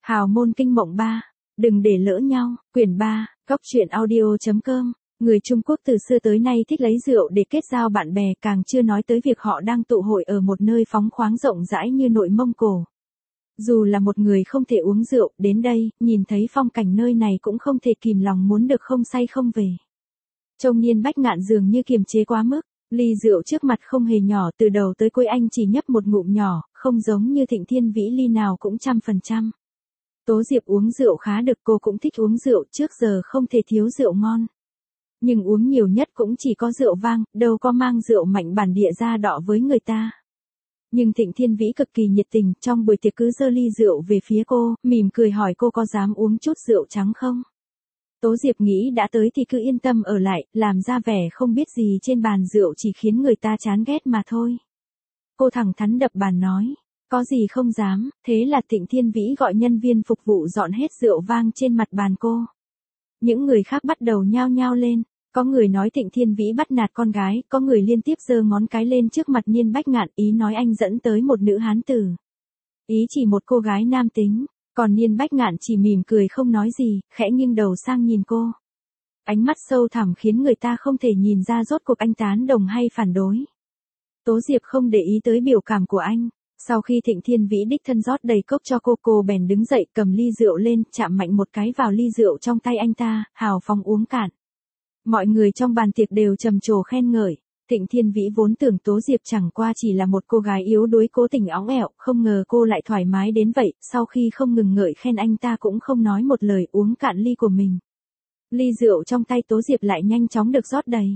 Hào môn kinh mộng 3. Đừng để lỡ nhau. Quyển 3. Góc truyện audio.com. Người Trung Quốc từ xưa tới nay thích lấy rượu để kết giao bạn bè, càng chưa nói tới việc họ đang tụ hội ở một nơi phóng khoáng rộng rãi như Nội Mông Cổ. Dù là một người không thể uống rượu, đến đây, nhìn thấy phong cảnh nơi này cũng không thể kìm lòng muốn được không say không về. Trông Niên Bách Ngạn dường như kiềm chế quá mức, ly rượu trước mặt không hề nhỏ, từ đầu tới cuối anh chỉ nhấp một ngụm nhỏ, không giống như Thịnh Thiên Vĩ ly nào cũng 100%. Tố Diệp uống rượu khá được, cô cũng thích uống rượu, trước giờ không thể thiếu rượu ngon. Nhưng uống nhiều nhất cũng chỉ có rượu vang, đâu có mang rượu mạnh bản địa ra đọ với người ta. Nhưng Thịnh Thiên Vĩ cực kỳ nhiệt tình, trong buổi tiệc cứ giơ ly rượu về phía cô, mỉm cười hỏi cô có dám uống chút rượu trắng không? Tố Diệp nghĩ đã tới thì cứ yên tâm ở lại, làm ra vẻ không biết gì trên bàn rượu chỉ khiến người ta chán ghét mà thôi. Cô thẳng thắn đập bàn nói, có gì không dám, thế là Thịnh Thiên Vĩ gọi nhân viên phục vụ dọn hết rượu vang trên mặt bàn cô. Những người khác bắt đầu nhao nhao lên, có người nói Thịnh Thiên Vĩ bắt nạt con gái, có người liên tiếp giơ ngón cái lên trước mặt Niên Bách Ngạn, ý nói anh dẫn tới một nữ hán tử. Ý chỉ một cô gái nam tính, còn Niên Bách Ngạn chỉ mỉm cười không nói gì, khẽ nghiêng đầu sang nhìn cô. Ánh mắt sâu thẳm khiến người ta không thể nhìn ra rốt cuộc anh tán đồng hay phản đối. Tố Diệp không để ý tới biểu cảm của anh. Sau khi Thịnh Thiên Vĩ đích thân rót đầy cốc cho cô bèn đứng dậy cầm ly rượu lên, chạm mạnh một cái vào ly rượu trong tay anh ta, hào phóng uống cạn. Mọi người trong bàn tiệc đều trầm trồ khen ngợi. Thịnh Thiên Vĩ vốn tưởng Tố Diệp chẳng qua chỉ là một cô gái yếu đuối cố tình óng ẻo, không ngờ cô lại thoải mái đến vậy, sau khi không ngừng ngợi khen anh ta cũng không nói một lời, uống cạn ly của mình. Ly rượu trong tay Tố Diệp lại nhanh chóng được rót đầy.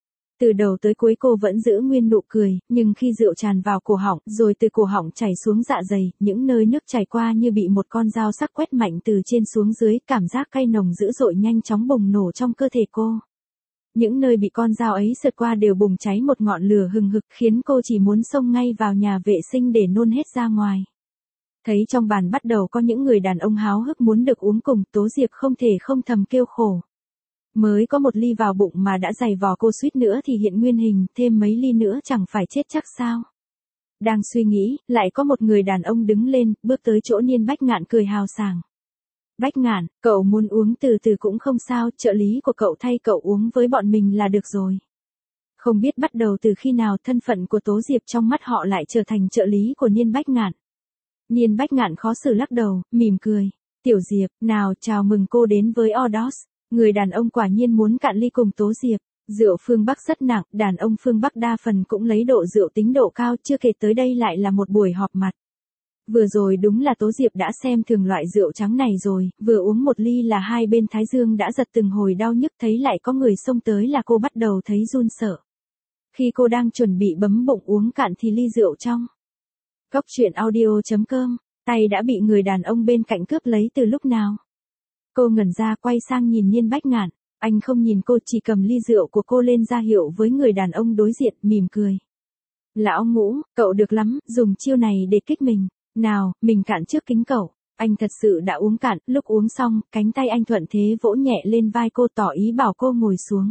Từ đầu tới cuối cô vẫn giữ nguyên nụ cười, nhưng khi rượu tràn vào cổ họng, rồi từ cổ họng chảy xuống dạ dày, những nơi nước chảy qua như bị một con dao sắc quét mạnh từ trên xuống dưới, cảm giác cay nồng dữ dội nhanh chóng bùng nổ trong cơ thể cô. Những nơi bị con dao ấy sượt qua đều bùng cháy một ngọn lửa hừng hực, khiến cô chỉ muốn xông ngay vào nhà vệ sinh để nôn hết ra ngoài. Thấy trong bàn bắt đầu có những người đàn ông háo hức muốn được uống cùng, Tố Diệp không thể không thầm kêu khổ. Mới có một ly vào bụng mà đã giày vò cô suýt nữa thì hiện nguyên hình, thêm mấy ly nữa chẳng phải chết chắc sao. Đang suy nghĩ, lại có một người đàn ông đứng lên, bước tới chỗ Niên Bách Ngạn cười hào sảng. Bách Ngạn, cậu muốn uống từ từ cũng không sao, trợ lý của cậu thay cậu uống với bọn mình là được rồi. Không biết bắt đầu từ khi nào thân phận của Tố Diệp trong mắt họ lại trở thành trợ lý của Niên Bách Ngạn. Niên Bách Ngạn khó xử lắc đầu, mỉm cười. Tiểu Diệp, nào chào mừng cô đến với Odos. Người đàn ông quả nhiên muốn cạn ly cùng Tố Diệp. Rượu phương Bắc rất nặng, đàn ông phương Bắc đa phần cũng lấy độ rượu tính độ cao, chưa kể tới đây lại là một buổi họp mặt. Vừa rồi đúng là Tố Diệp đã xem thường loại rượu trắng này rồi, vừa uống một ly là hai bên thái dương đã giật từng hồi đau nhức, thấy lại có người xông tới là cô bắt đầu thấy run sợ. Khi cô đang chuẩn bị bấm bụng uống cạn thì ly rượu trong góc truyện audio.com, tay đã bị người đàn ông bên cạnh cướp lấy từ lúc nào. Cô ngẩn ra quay sang nhìn Niên Bách Ngạn, anh không nhìn cô, chỉ cầm ly rượu của cô lên ra hiệu với người đàn ông đối diện, mỉm cười. Lão Ngũ, cậu được lắm, dùng chiêu này để kích mình. Nào, mình cạn trước kính cậu. Anh thật sự đã uống cạn, lúc uống xong, cánh tay anh thuận thế vỗ nhẹ lên vai cô tỏ ý bảo cô ngồi xuống.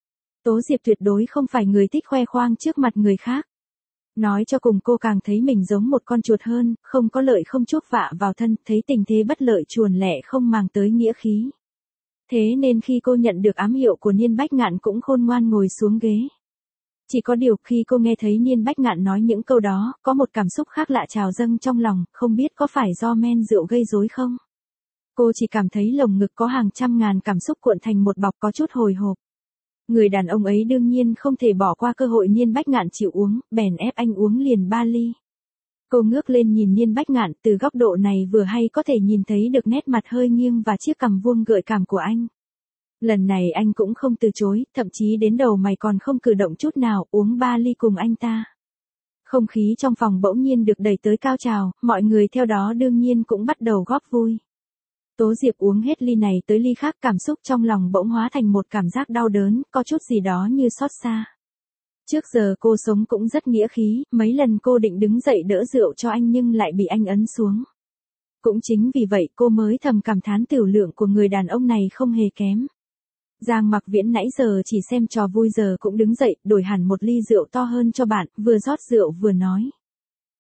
Tố Diệp tuyệt đối không phải người thích khoe khoang trước mặt người khác. Nói cho cùng cô càng thấy mình giống một con chuột hơn, không có lợi không chuốc vạ vào thân, thấy tình thế bất lợi chuồn lẻ không màng tới nghĩa khí. Thế nên khi cô nhận được ám hiệu của Niên Bách Ngạn cũng khôn ngoan ngồi xuống ghế. Chỉ có điều khi cô nghe thấy Niên Bách Ngạn nói những câu đó, có một cảm xúc khác lạ trào dâng trong lòng, không biết có phải do men rượu gây rối không? Cô chỉ cảm thấy lồng ngực có hàng trăm ngàn cảm xúc cuộn thành một bọc, có chút hồi hộp. Người đàn ông ấy đương nhiên không thể bỏ qua cơ hội Niên Bách Ngạn chịu uống, bèn ép anh uống liền 3 ly. Cô ngước lên nhìn Niên Bách Ngạn, từ góc độ này vừa hay có thể nhìn thấy được nét mặt hơi nghiêng và chiếc cằm vuông gợi cảm của anh. Lần này anh cũng không từ chối, thậm chí đến đầu mày còn không cử động chút nào, uống 3 ly cùng anh ta. Không khí trong phòng bỗng nhiên được đẩy tới cao trào, mọi người theo đó đương nhiên cũng bắt đầu góp vui. Tố Diệp uống hết ly này tới ly khác, cảm xúc trong lòng bỗng hóa thành một cảm giác đau đớn, có chút gì đó như xót xa. Trước giờ cô sống cũng rất nghĩa khí, mấy lần cô định đứng dậy đỡ rượu cho anh nhưng lại bị anh ấn xuống. Cũng chính vì vậy cô mới thầm cảm thán tiểu lượng của người đàn ông này không hề kém. Giang Mặc Viễn nãy giờ chỉ xem trò vui giờ cũng đứng dậy, đổi hẳn một ly rượu to hơn cho bạn, vừa rót rượu vừa nói.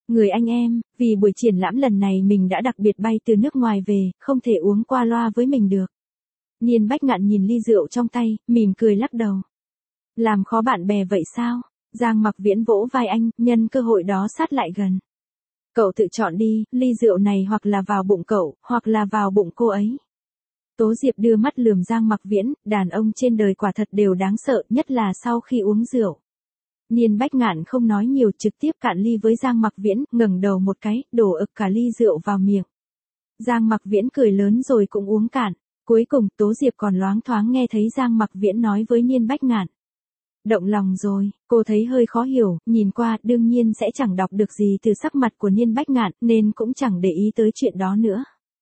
Người anh em, vì buổi triển lãm lần này mình đã đặc biệt bay từ nước ngoài về, không thể uống qua loa với mình được. Niên Bách Ngạn nhìn ly rượu trong tay, mỉm cười lắc đầu. Làm khó bạn bè vậy sao? Giang Mặc Viễn vỗ vai anh, nhân cơ hội đó sát lại gần. Cậu tự chọn đi, ly rượu này hoặc là vào bụng cậu, hoặc là vào bụng cô ấy. Tố Diệp đưa mắt lườm Giang Mặc Viễn, đàn ông trên đời quả thật đều đáng sợ, nhất là sau khi uống rượu. Niên Bách Ngạn không nói nhiều, trực tiếp cạn ly với Giang Mặc Viễn, ngẩng đầu một cái, đổ ực cả ly rượu vào miệng. Giang Mặc Viễn cười lớn rồi cũng uống cạn. Cuối cùng, Tố Diệp còn loáng thoáng nghe thấy Giang Mặc Viễn nói với Niên Bách Ngạn. Động lòng rồi, cô thấy hơi khó hiểu, nhìn qua đương nhiên sẽ chẳng đọc được gì từ sắc mặt của Niên Bách Ngạn, nên cũng chẳng để ý tới chuyện đó nữa.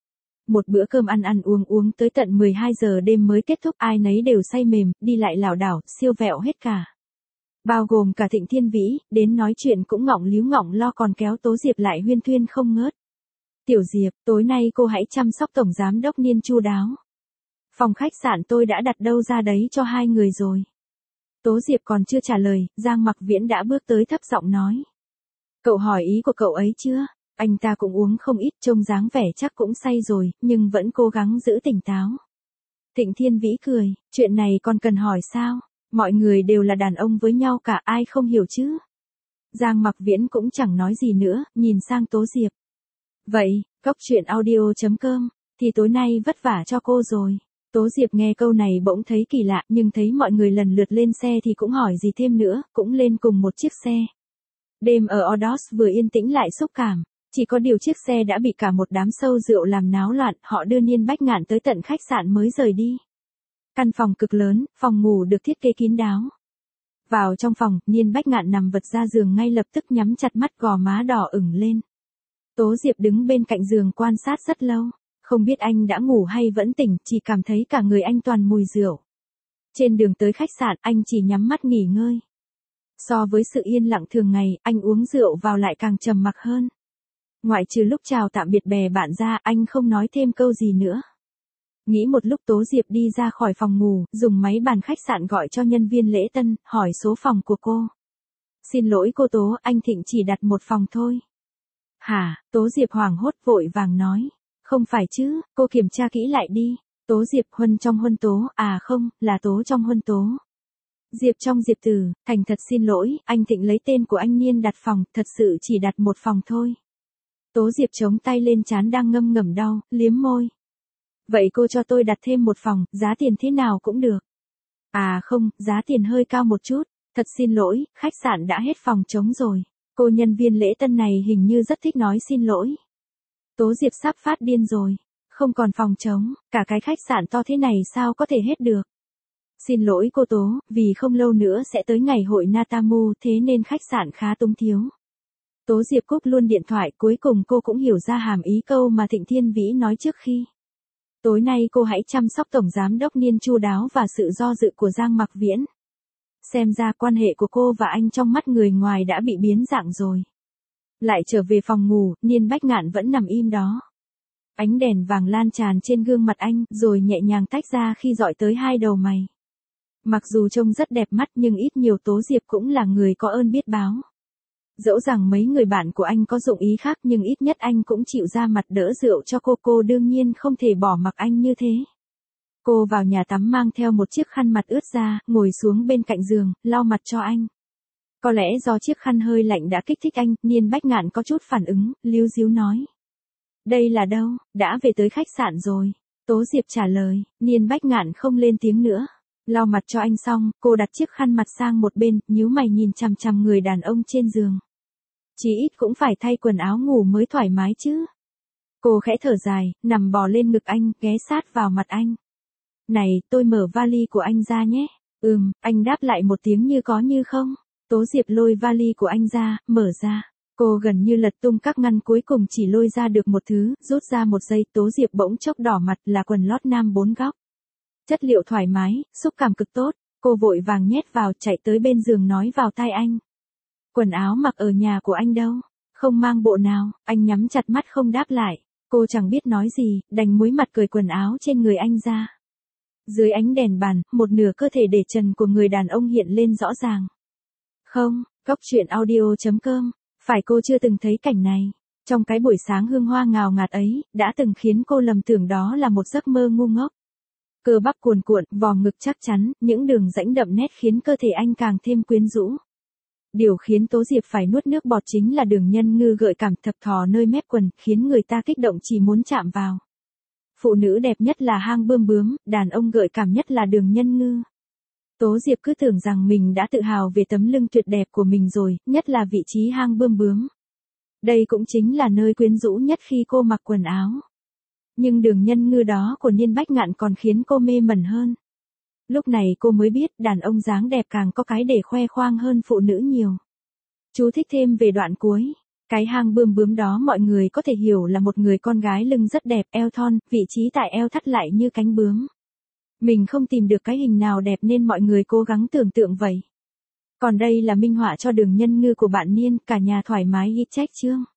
Một bữa cơm ăn uống tới tận 12 giờ đêm mới kết thúc, ai nấy đều say mềm, đi lại lảo đảo, siêu vẹo hết cả. Bao gồm cả Thịnh Thiên Vĩ, đến nói chuyện cũng ngọng líu ngọng lo còn kéo Tố Diệp lại huyên thuyên không ngớt. Tiểu Diệp, tối nay cô hãy chăm sóc Tổng Giám Đốc Niên chu đáo. Phòng khách sạn tôi đã đặt đâu ra đấy cho hai người rồi. Tố Diệp còn chưa trả lời, Giang Mặc Viễn đã bước tới thấp giọng nói. Cậu hỏi ý của cậu ấy chưa? Anh ta cũng uống không ít, trông dáng vẻ chắc cũng say rồi, nhưng vẫn cố gắng giữ tỉnh táo. Thịnh Thiên Vĩ cười, chuyện này còn cần hỏi sao? Mọi người đều là đàn ông với nhau cả, ai không hiểu chứ? Giang Mặc Viễn cũng chẳng nói gì nữa, nhìn sang Tố Diệp. Vậy, Cóc Truyện Audio.com, thì tối nay vất vả cho cô rồi. Tố Diệp nghe câu này bỗng thấy kỳ lạ, nhưng thấy mọi người lần lượt lên xe thì cũng hỏi gì thêm nữa, cũng lên cùng một chiếc xe. Đêm ở Odos vừa yên tĩnh lại xúc cảm, chỉ có điều chiếc xe đã bị cả một đám sâu rượu làm náo loạn, họ đưa Niên Bách Ngạn tới tận khách sạn mới rời đi. Căn phòng cực lớn, phòng ngủ được thiết kế kín đáo. Vào trong phòng, Niên Bách Ngạn nằm vật ra giường ngay lập tức nhắm chặt mắt, gò má đỏ ửng lên. Tố Diệp đứng bên cạnh giường quan sát rất lâu. Không biết anh đã ngủ hay vẫn tỉnh, chỉ cảm thấy cả người anh toàn mùi rượu. Trên đường tới khách sạn, anh chỉ nhắm mắt nghỉ ngơi. So với sự yên lặng thường ngày, anh uống rượu vào lại càng trầm mặc hơn. Ngoại trừ lúc chào tạm biệt bè bạn ra, anh không nói thêm câu gì nữa. Nghĩ một lúc Tố Diệp đi ra khỏi phòng ngủ, dùng máy bàn khách sạn gọi cho nhân viên lễ tân, hỏi số phòng của cô. Xin lỗi cô Tố, anh Thịnh chỉ đặt một phòng thôi. Hả? Tố Diệp hoảng hốt vội vàng nói. Không phải chứ, cô kiểm tra kỹ lại đi. Tố Diệp Huân trong Huân Tố, à không, là Tố trong Huân Tố. Diệp trong Diệp Tử, thành thật xin lỗi, anh Thịnh lấy tên của anh Niên đặt phòng, thật sự chỉ đặt một phòng thôi. Tố Diệp chống tay lên trán đang ngâm ngầm đau, liếm môi. Vậy cô cho tôi đặt thêm một phòng, giá tiền thế nào cũng được. À không, giá tiền hơi cao một chút, thật xin lỗi, khách sạn đã hết phòng trống rồi. Cô nhân viên lễ tân này hình như rất thích nói xin lỗi. Tố Diệp sắp phát điên rồi. Không còn phòng trống, cả cái khách sạn to thế này sao có thể hết được. Xin lỗi cô Tố, vì không lâu nữa sẽ tới ngày hội Natamu, thế nên khách sạn khá túng thiếu. Tố Diệp cúp luôn điện thoại, cuối cùng cô cũng hiểu ra hàm ý câu mà Thịnh Thiên Vĩ nói trước khi. Tối nay cô hãy chăm sóc Tổng Giám Đốc Niên chu đáo và sự do dự của Giang Mặc Viễn. Xem ra quan hệ của cô và anh trong mắt người ngoài đã bị biến dạng rồi. Lại trở về phòng ngủ, Niên Bách Ngạn vẫn nằm im đó. Ánh đèn vàng lan tràn trên gương mặt anh, rồi nhẹ nhàng tách ra khi dọi tới hai đầu mày. Mặc dù trông rất đẹp mắt nhưng ít nhiều Tố Diệp cũng là người có ơn biết báo. Dẫu rằng mấy người bạn của anh có dụng ý khác nhưng ít nhất anh cũng chịu ra mặt đỡ rượu cho cô đương nhiên không thể bỏ mặc anh như thế. Cô vào nhà tắm mang theo một chiếc khăn mặt ướt ra, ngồi xuống bên cạnh giường, lau mặt cho anh. Có lẽ do chiếc khăn hơi lạnh đã kích thích anh, Niên Bách Ngạn có chút phản ứng, líu díu nói. Đây là đâu, đã về tới khách sạn rồi. Tố Diệp trả lời, Niên Bách Ngạn không lên tiếng nữa. Lau mặt cho anh xong, cô đặt chiếc khăn mặt sang một bên, nhíu mày nhìn chằm chằm người đàn ông trên giường. Chí ít cũng phải thay quần áo ngủ mới thoải mái chứ. Cô khẽ thở dài, nằm bò lên ngực anh, ghé sát vào mặt anh. Này, tôi mở vali của anh ra nhé. Anh đáp lại một tiếng như có như không. Tố Diệp lôi vali của anh ra, mở ra. Cô gần như lật tung các ngăn cuối cùng chỉ lôi ra được một thứ, rút ra một giây, Tố Diệp bỗng chốc đỏ mặt là quần lót nam 4 góc. Chất liệu thoải mái, xúc cảm cực tốt, cô vội vàng nhét vào chạy tới bên giường nói vào tai anh. Quần áo mặc ở nhà của anh đâu, không mang bộ nào, anh nhắm chặt mắt không đáp lại. Cô chẳng biết nói gì, đành muối mặt cởi quần áo trên người anh ra. Dưới ánh đèn bàn, một nửa cơ thể để trần của người đàn ông hiện lên rõ ràng. Không, Cóc Truyện Audio.com Phải cô chưa từng thấy cảnh này. Trong cái buổi sáng hương hoa ngào ngạt ấy, đã từng khiến cô lầm tưởng đó là một giấc mơ ngu ngốc. Cơ bắp cuồn cuộn, vòng ngực chắc chắn, những đường rãnh đậm nét khiến cơ thể anh càng thêm quyến rũ. Điều khiến Tố Diệp phải nuốt nước bọt chính là đường nhân ngư gợi cảm thập thò nơi mép quần, khiến người ta kích động chỉ muốn chạm vào. Phụ nữ đẹp nhất là hang bươm bướm, đàn ông gợi cảm nhất là đường nhân ngư. Tố Diệp cứ tưởng rằng mình đã tự hào về tấm lưng tuyệt đẹp của mình rồi, nhất là vị trí hang bươm bướm. Đây cũng chính là nơi quyến rũ nhất khi cô mặc quần áo. Nhưng đường nhân ngư đó của Niên Bách Ngạn còn khiến cô mê mẩn hơn. Lúc này cô mới biết đàn ông dáng đẹp càng có cái để khoe khoang hơn phụ nữ nhiều. Chú thích thêm về đoạn cuối. Cái hang bươm bướm đó mọi người có thể hiểu là một người con gái lưng rất đẹp, eo thon, vị trí tại eo thắt lại như cánh bướm. Mình không tìm được cái hình nào đẹp nên mọi người cố gắng tưởng tượng vậy. Còn đây là minh họa cho đường nhân ngư của bạn Niên, cả nhà thoải mái ghi trách chương.